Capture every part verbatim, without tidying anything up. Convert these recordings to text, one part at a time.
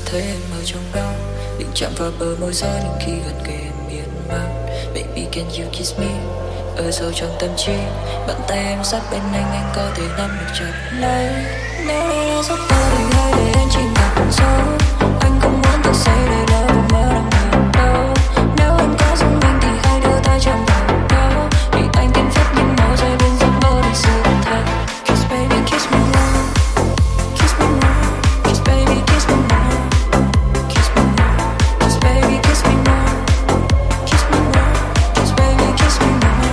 thấy em ở trong đó, định chạm vào bờ môi gió nhưng khi gần kề em miên man. Baby can you kiss me, ở sâu trong tâm trí, bàn tay em sát bên anh, anh có thể nắm được chặt lấy. Nếu đây là giấc mơ thì hãy để anh chìm vào con sâu, anh không muốn thức dậy để lỡ một mơ đang mơ đâu. Nếu em có giống anh thì hãy đưa tay chạm vào đó, vì anh tin phép những màu rơi bên giấc mơ để sự thật. Kiss baby kiss me more, kiss me more, kiss baby kiss me more, kiss me more, kiss baby kiss me more, kiss me more, kiss baby kiss me more.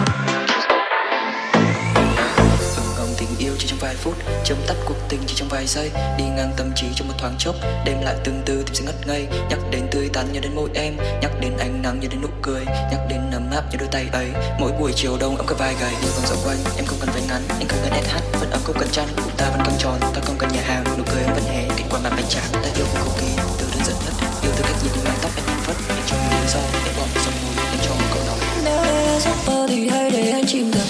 Ừng ồng tình yêu chỉ trong vài phút, chấm tắt cuộc tình chỉ trong vài giây, đi ngang tâm trí trong một thoáng chốc, đêm lại từng từ tìm sự ngất ngây. Nhắc đến tươi tắn nhớ đến môi em, nhắc đến ánh nắng nhớ đến nụ cười, nhắc đến ấm áp nhớ đôi tay ấy. Mỗi buổi chiều đông ấm cả vai gầy, đi vòng dạo quanh em không cần váy ngắn, anh không cần ét hát, vẫn ấm không cần chăn, bụng ta vẫn căng tròn, ta không cần nhà hàng, nụ cười em vẫn hé, cảnh quan bàn bánh tráng. Ta yêu không kỳ từ đơn giản nhất, yêu từ cách nhìn đi mái tóc em phất, anh cho một lý do, em bỏ một dòng môi, anh cho một câu nói. Nếu đây là giấc mơ thì hãy để anh chìm đắm.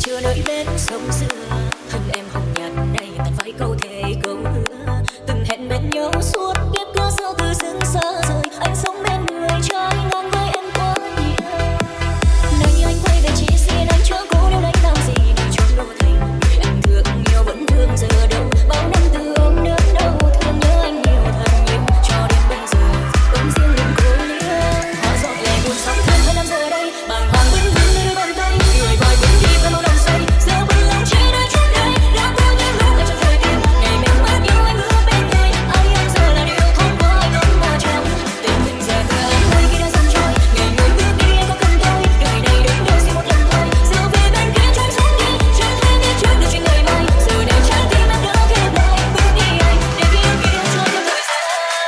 chưa nơi bên sông xưa, thân em hồng nhạt nay thành phải câu thề câu hứa, từng hẹn bên nhau suốt kiếp cứ sao từ dưng xa rời, anh sống bên người trai ngang với em quá nhiều. Nay anh quay về chỉ xin anh chớ cố nếu đánh làm gì để trốn đô thành, em thương nhiều vẫn thương giờ đâu, bao năm từ ôm đớn đau thương nhớ anh nhiều thật nhiều, cho đến bây giờ vẫn riêng mình cô liếc, hóa giọt lệ buồn sóng thương hai năm giờ đây, bàng hoàng vẫn vương nơi đôi bàn tay, người gọi bên đi với màu đồng say, giờ vẫn lòng chỉ nơi chút đây, đã có những lúc anh trong thời điểm, ngày mình mất nhau anh hứa bên người, ai em giờ là điều không có ai không mà trong, tình mình giờ thừa anh nơi khi đã dần trôi, ngày người bước đi em có cần tôi, đời này đứng đâu chỉ một lần thôi, giờ về bên kia trốn sống đi, chẳng thể biết trước được chuyện ngày mai, giờ này trái tim em đã khép lại, bước đi anh để kia kia cho thêm thời gian.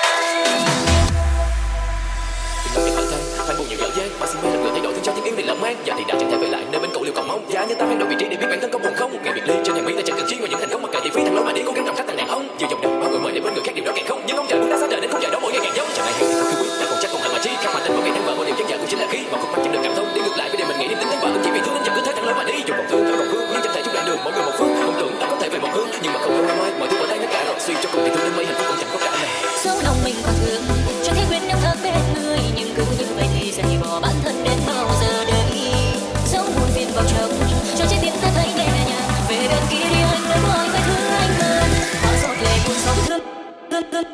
Tình bạn thay, thay buồn nhiều dở dang, mà xin mê là người thay đổi thương cho tiếng yêu này lãng man, giờ thì đã chẳng thể về lại nơi bên cũ liệu còn mong, giá như ta thay đổi vị trí để biết bản thân có buồn không, ngày biệt ly trên hàng mi ta chẳng cần chi ngoài những thành công mặc kệ thị phi thằng lối mà đi cố gắng trọng trách thằng đàn ông, dù dòng đời bao người mời để bên người khác điều đó càng không, nhưng ông trời muốn ta xa đời nên không chờ đó mỗi ngày càng giống, chẳng ai hiểu thì không cứ quyết ta còn chắc còn hận mà chi, khao mà tình vào ngày tháng vợ một điều chân dạ cũng chính là khí, mà không mang chịu được cảm thông đi ngược lại với điều mình nghĩ, niềm tin tháng vợ cũng chỉ vì thương nên chẳng cứ thế thằng lối mà đi, dù còn thương ta còn phương nhưng chẳng thể chung đoạn đường mỗi người một phương, không tưởng ta có thể về một hướng nhưng mà không lâu năm mai mọi thứ bỏ tay hết cả rồi, suy cho cùng thì thương đến mấy hạnh phúc cũng chẳng có cả này. Dẫu lòng mình còn thương, chẳng thể quên năm tháng bên người, nhưng cứ như vậy thì dày vò bản thân đến bao giờ đây. Dẫu buồn phiền vào chồng, cho trái tim ta thấy nhẹ nhàng, về bên kia đi anh nói mọi phải thương anh hơn. Hóa giọt lệ buồn sóng thương, thương, thương.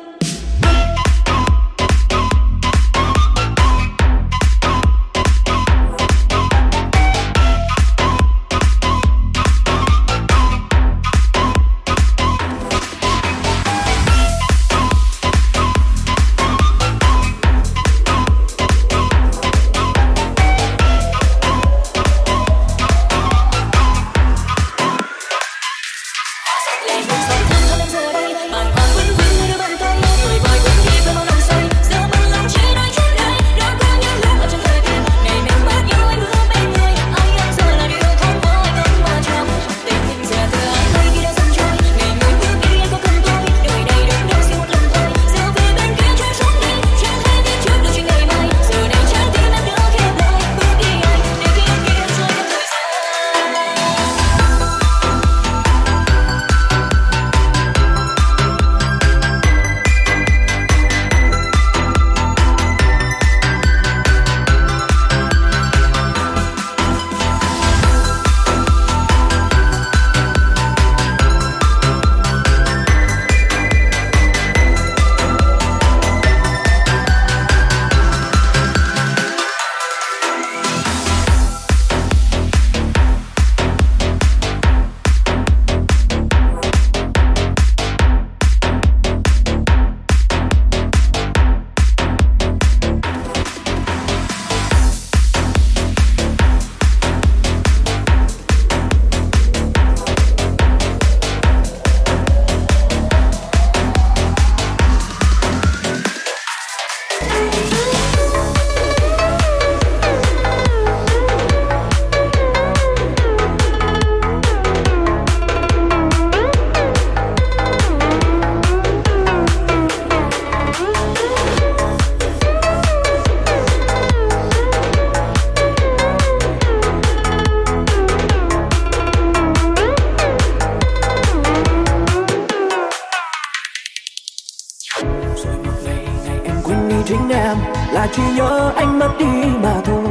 Là chỉ nhớ anh mất đi mà thôi.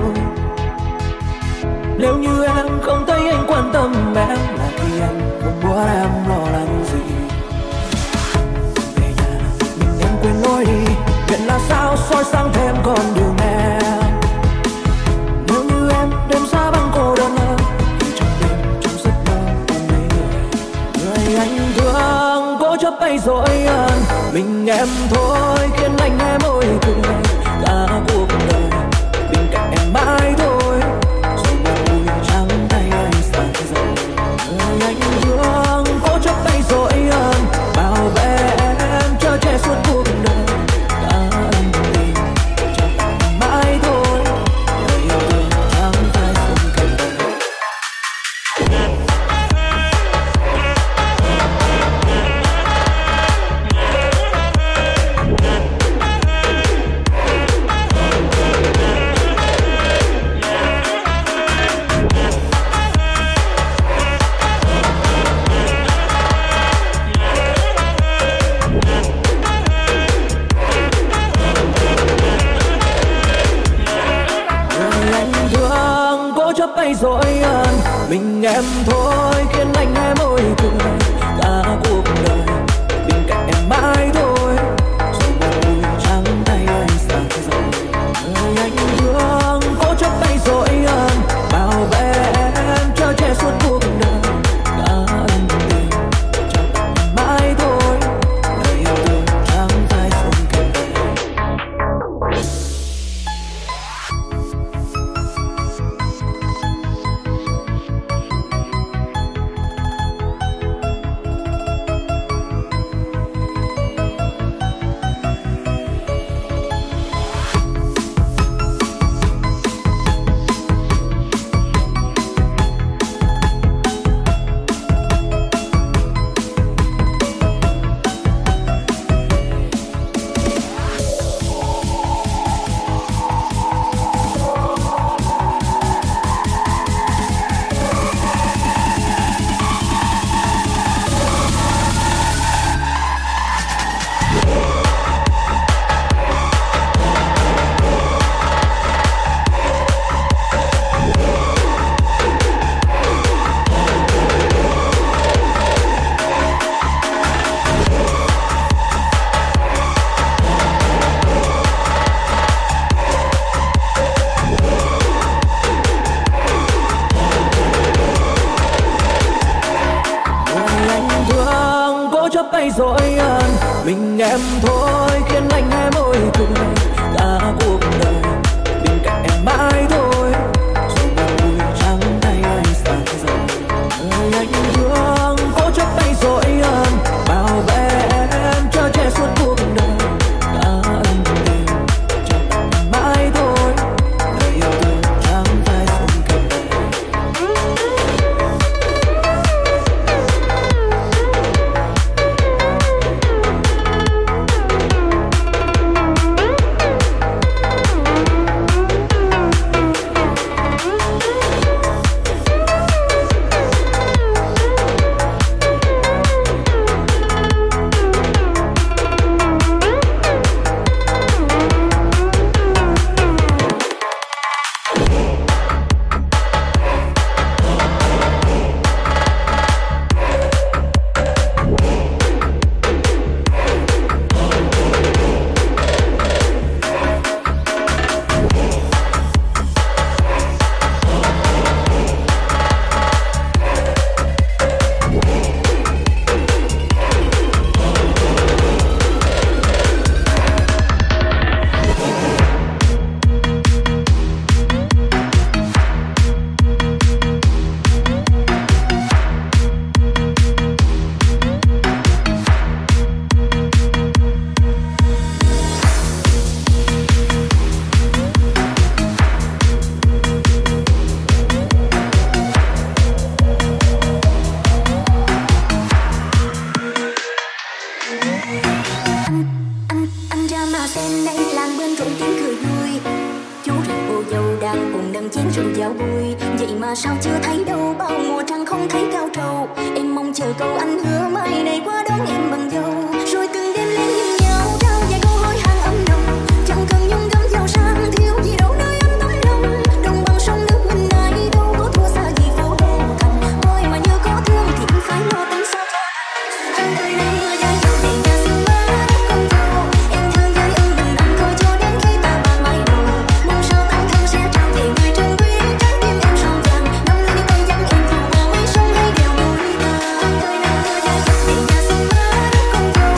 Nếu như em không thấy anh quan tâm em, là khi anh không muốn em lo lắng gì. Về nhà mình em quên lối đi, nguyện là sao soi sáng thêm con đường em. Nếu như em đêm xa băng cô đơn hơn, thì trong đêm trong giấc mơ cùng mấy người, người anh thương cố chấp bay dối hơn mình em thôi, khiến anh em ôi cười cả cuộc đời bên cạnh em mãi thôi, rồi ngày vui trắng tay anh xa rồi. Người anh thương cố chấp tay dối hơn, bảo vệ em cho che suốt cuộc đời, cả anh tình chẳng mãi thôi, lời yêu thương chẳng phải không cạnh đời. thôi khiến anh hé môi cười cả cuộc đời bên cạnh em mãi thôi. Rồi một buổi trắng tay anh xa rồi, người anh thương cố chấp tay dội ơn bảo vệ em cho che suốt cuộc đời. Cả ân tình cho em mãi thôi, lời yêu thương trắng tay xuống kề. Tay dội ơn mình em thôi khiến anh hé môi cười cả cuộc đời bên cạnh em mãi thôi. Rồi một buổi trắng tay anh xa rồi, người anh thương cố chấp tay dội ơn bảo vệ em cho che suốt cuộc đời. Cả ân tình cho em mãi thôi, lời yêu thương trắng tay xuống kề. Hãy subscribe cho kênh Ghiền Mì Gõ để không bỏ lỡ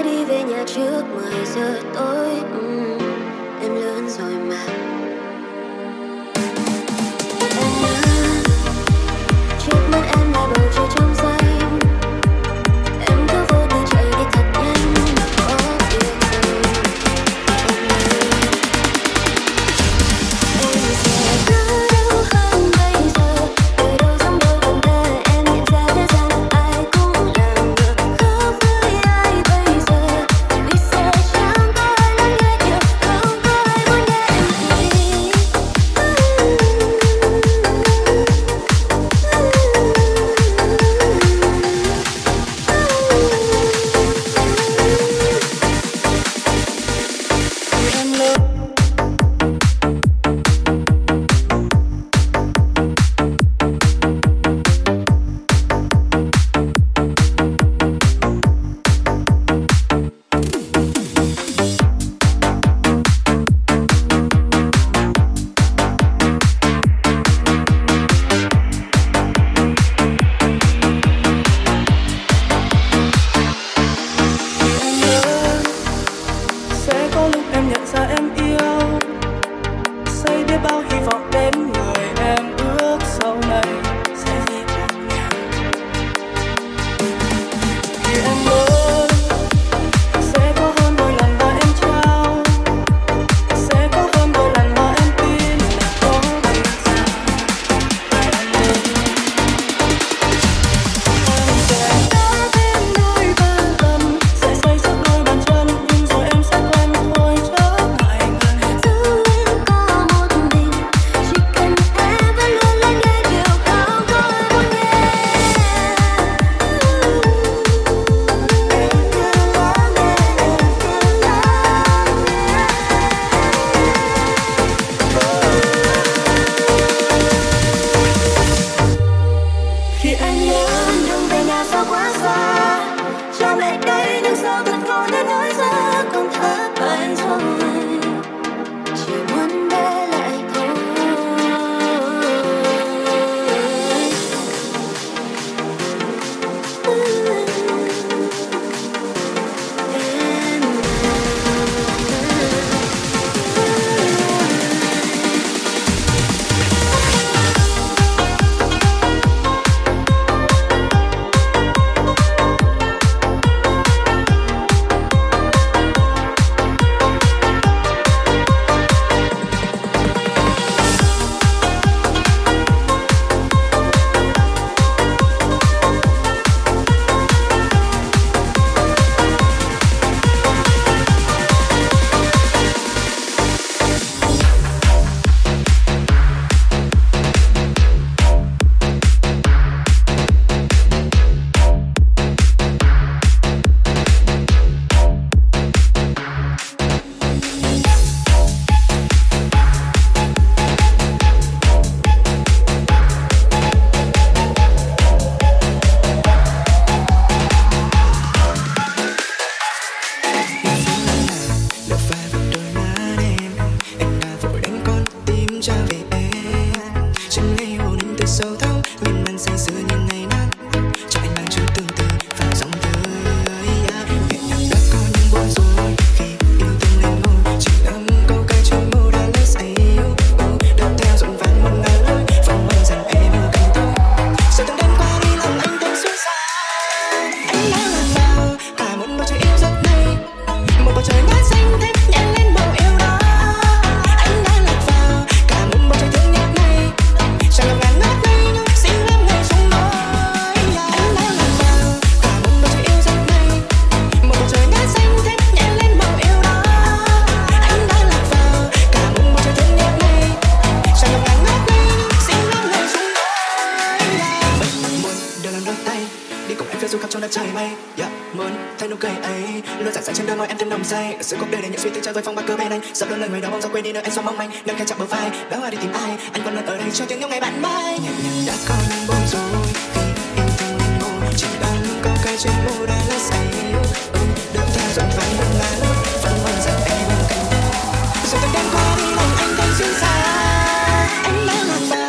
đi về nhà trước mười giờ tối. uhm, Em lớn rồi mà. Em nhớ trước mắt em là bầu trời trong xanh. Em cứ vô tư chạy đi thật nhanh, có việc rồi em ơi. Em sẽ cứ đâu hơn bây giờ, đời đâu giống đôi bàn tay. Em nhận ra thế gian ai cũng làm được, khó với ai bây giờ. Vì sẽ chẳng có ai lắng nghe điều, không có ai muốn nghe em thì. Em lớn sẽ có lúc em nhận ra em yêu, xây biết bao hy vọng đến người em ước sau này sẽ vì một ngày. Khi em lớn sẽ có hơn đôi lần mà em trao, sẽ có hơn đôi lần mà em tin là có bây giờ. Em lớn em sẽ có thêm đôi ba lần, sẽ xây dựng đôi bàn chân, nhưng rồi em sẽ quen thôi trở ngại ngần. Dù em có một mình, chỉ cần em vẫn luôn lắng nghe điều không có ai muốn nghe. Em cứ lắng nghe, em cứ lắng khi anh lớn. đừng về nhà sao quá xa, cha mẹ đây nhưng sao thật khó để nói ra. Con thất bại rồi, chỉ muốn để lại thôi. lướt qua vào đôi má em, anh đã vội đánh con tim trở về em. Chẳng hay hồn anh từ sâu thẳm, miên man say sưa như ngày nắng, cho anh mang chút tương tư vào dòng tươi. Nhẹ nhàng đã có những bối rối khi yêu thương lên ngôi, chỉ ngắm câu ca trên môi đã lấy say yêu. Đập theo dọn vang một ngàn lối, phong mong rằng em yêu cạnh tôi. Giờ từng đêm qua đi lòng anh thêm xuyên xa, anh đã lạc vào cả một bầu trời yêu rất này, một bầu trời ngát xanh thép nhẹ lên màu yêu đó. Anh đã lạc vào cả một bầu trời thương nhớ này, chẳng lòng ngàn ngát ngây nhưng xin lắm ngày trong nỗi. Anh đã lạc vào cả một bầu trời yêu rất này, một bầu trời ngát xanh thép nhẹ lên màu yêu đó. Anh đã lạc vào cả một bầu trời thương nhớ này, chẳng lòng ngàn ngát ngây nhưng xin lắm ngày trong nỗi. Muốn đưa làm đôi tay đi cùng em phiêu du khắp trong đất trời mây, yeah. Muốn thấy nụ cười ấy luôn rạng rỡ trên đôi môi em thêm nồng say. Ở giữa cuộc đời đầy những suy tư chơi với phong ba cơ bên anh, dẫu đôi lời người đó mong sao quên đi nơi anh xoa mong manh, nâng khe chạm bờ vai đã hoa đi tìm ai. Anh vẫn luôn ở đây cho tiếng những ngày bạn mai. Nhẹ nhàng đã có những bối rối khi yêu thương lên ngôi, chỉ đang câu ca trên môi đã lấy say yêu. Ừ, đừng theo dõi vài lần ngàn lối, vẫn mong rằng em yêu cạnh tôi. Rồi từng đêm qua đi lòng anh thêm xuyên xa, anh đã lạc vào.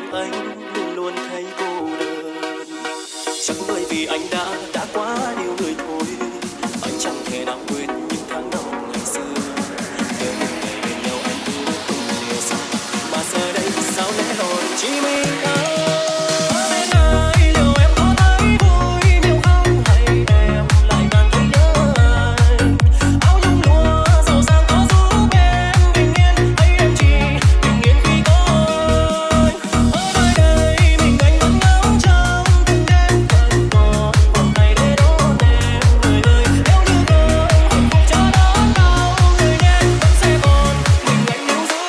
anh luôn thấy cô đơn. Chắc bởi vì anh đã đã quá yêu người thôi, anh chẳng thể nào quên những tháng đầu ngày xưa. Nhớ những ngày bên nhau anh cứ không lìa xa, mà giờ đây sao lẽ loi chỉ mình anh. Ở bên ai liệu em có thấy vui, nếu không hay em lại càng thấy nhớ anh. Áo nhung lụa giàu sang có giúp em bình yên, hay em chỉ bình yên khi có anh. Ở nơi đây mình anh vẫn ngáo trong từng đêm, vẫn còn vòng tay để đón em người ơi. Nếu như có hạnh phúc chờ đón đâu người nhé, vẫn sẽ còn mình anh níu giữ.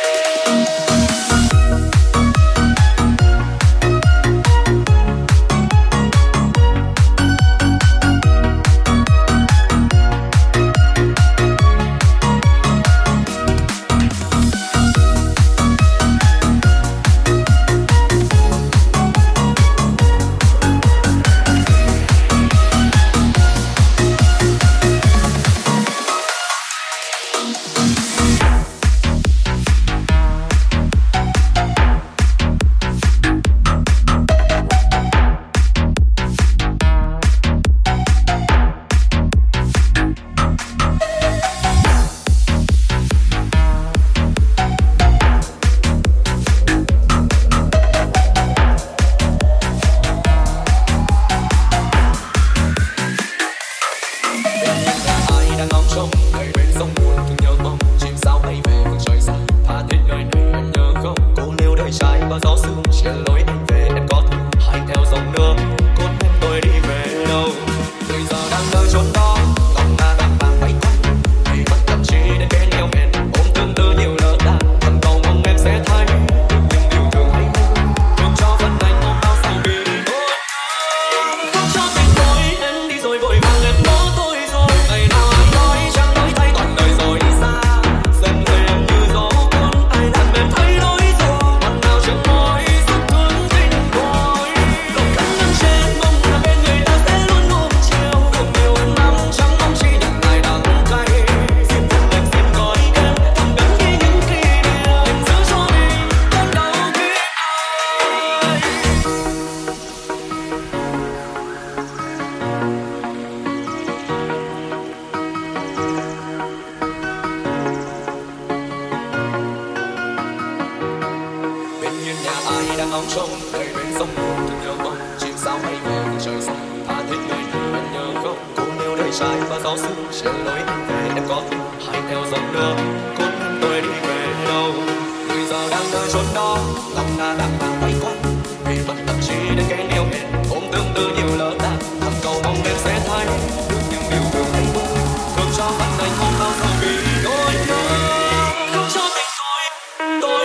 Ai đang ngóng trông ngày bên sông buồn thương nhớ không, chim sao bay về phương trời xa, tha thiết nơi này em nhớ không. Cô liêu đời trai và gió sương chia lối anh về, em có thương hay theo dòng nước cuốn em tôi đi về đâu. Người giờ đang nơi chốn đó, lòng ta đang vàng bay quanh, vì mất tâm trí để bên nhau hẹn ôm tương tư nhiều lỡ đàn. Thầm cầu mong em sẽ thấy được những điều thường hay hơn, luôn cho phận anh ôm bao sao vì tôi không cho tình tôi em đi rồi vội vàng em bỏ tôi rồi. Ngày nào ai nói chẳng nói thay toàn đời rồi đi xa, xem người em như gió cuốn ai làm em thấy lối rồi. Lần nào chẳng nói rất thương tình tôi, lòng khăn ngăn trên mong là bên người ta sẽ luôn nuông chiều. Cuộc yêu em năm chẳng mong chỉ được ngày đắng cay, xin phép em xin gọi em thầm đắm như những kỷ niệm em giữ cho mình cơn đau khi ai. Bên hiên nhà ai đang ngóng trông đời bên sông buồn thương nhớ không, chim sao bay về phương trời xa, tha thiết nơi này em nhớ không. Cô liêu đời trai và gió sương chia lối anh về, em có thương hay theo dòng nước cuốn em tôi đi về đâu. Người giờ đang nơi chốn đó, lòng ta đang vàng bay quanh, vì mất tâm trí để kẻ yêu hẹn ôm tương tư nhiều lỡ đàn. Thầm cầu mong em sẽ thấy được những điều thường hay hơn, thương cho phận anh không bao giờ vì tôi nhớ không cho tình tôi tôi.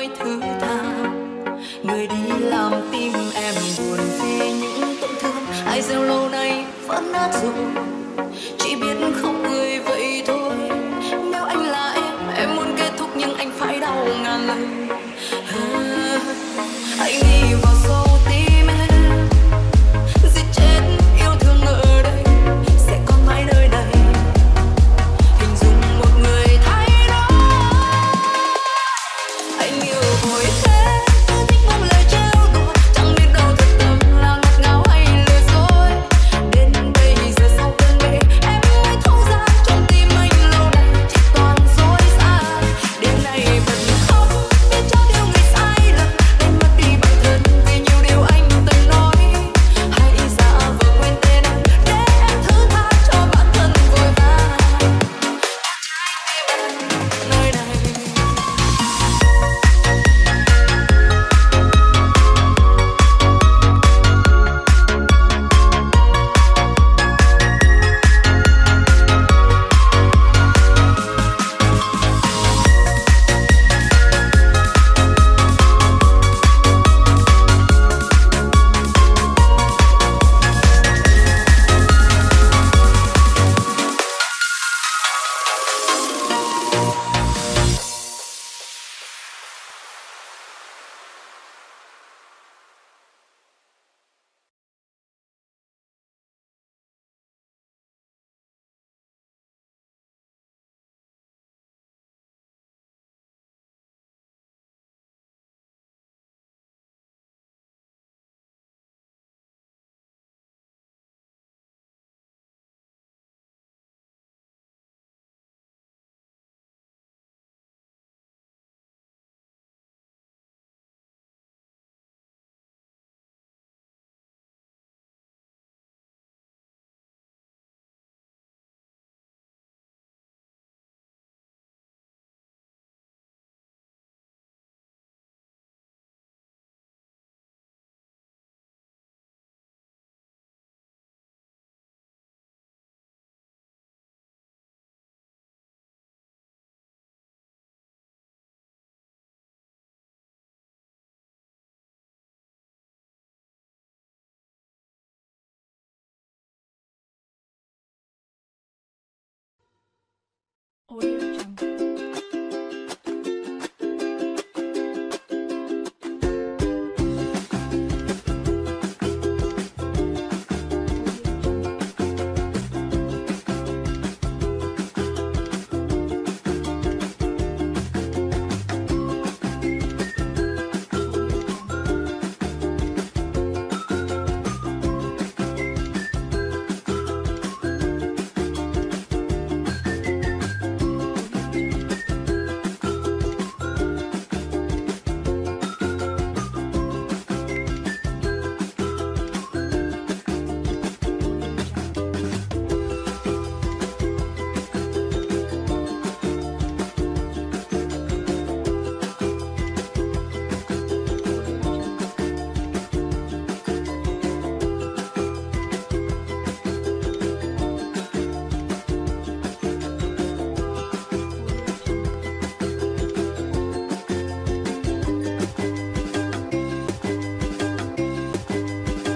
nói thứ tha. Người đi làm tim em buồn vì những tổn thương ai gieo lâu nay vẫn nát rồi, chỉ biết khóc cười vậy thôi. Nếu anh là em em muốn kết thúc nhưng anh phải đau ngàn lần. À, anh đi vào sâu tim em, giết chết yêu thương ở đây sẽ còn mãi nơi này. Hình dung một người thay đổi, anh yêu vội thế cứ thích buông lời trêu đùa, chẳng biết đâu thật tâm là ngọt ngào hay lừa dối. Đến bây giờ sau cơn mê em mới thấu ra trong tim anh lâu nay chỉ toàn dối gian. Đêm nay bật khóc biết cho điều người sai lầm, em mất đi bản thân vì nhiều điều anh từng nói. Hãy giả vờ quên tên em để em thứ tha cho bản thân vội vàng. Trái tim em nơi này. Audio Jungle.